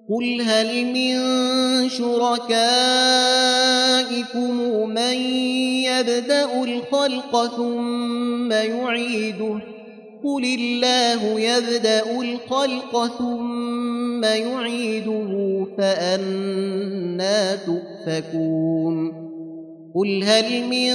قل هل من شركائكم من يبدأ الخلق ثم يعيده قل الله يبدأ الخلق ثم يعيده فأنى تؤفكون قل هل من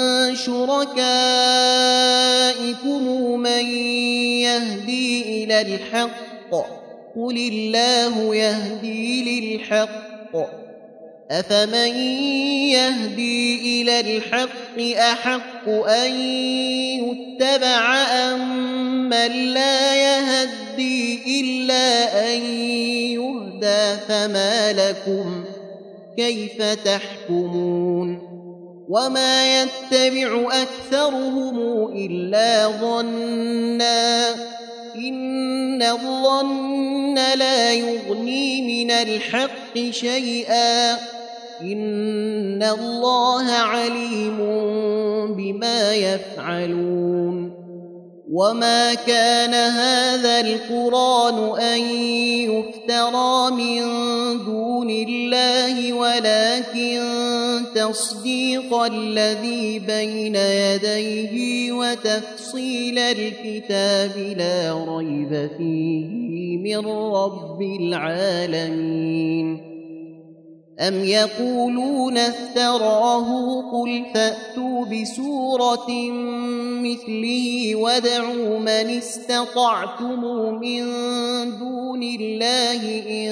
شركائكم من يهدي إلى الحق قل الله يهدي للحق أفمن يهدي إلى الحق أحق أن يتبع أمن لا يهدي إلا أن يهدى فما لكم كيف تحكمون وما يتبع أكثرهم إلا ظنا إن الظن لا يغني من الحق شيئا إن الله عليم بما يفعلون وما كان هذا القرآن أن يفترى من دون الله ولكن تصديق الذي بين يديه وتفصيل الكتاب لا ريب فيه من رب العالمين أم يقولون افتراه قل فأتوا بسورة مثله وادعوا من استطعتم من دون الله إن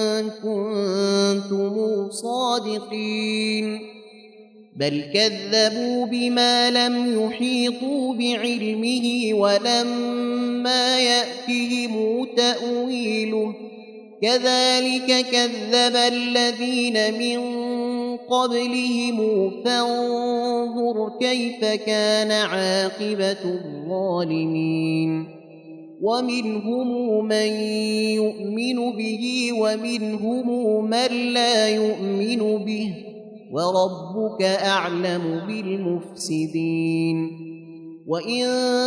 كنتم صادقين بل كذبوا بما لم يحيطوا بعلمه ولما يأتهم تأويله كذلك كذب الذين من قبلهم فانظر كيف كان عاقبة الظالمين ومنهم من يؤمن به ومنهم من لا يؤمن به وربك أعلم بالمفسدين وإن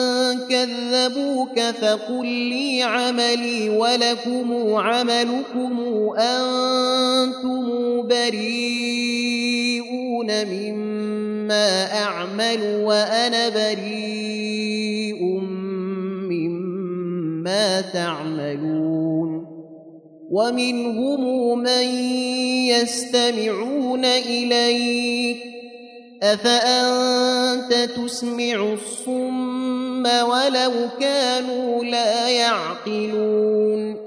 كذبوك فقل لي عملي ولكم عملكم أنتم بريئون مما أعمل وأنا بريء مما تعملون ومنهم من يستمعون إليك أفأنت تسمع الصم ولو كانوا لا يعقلون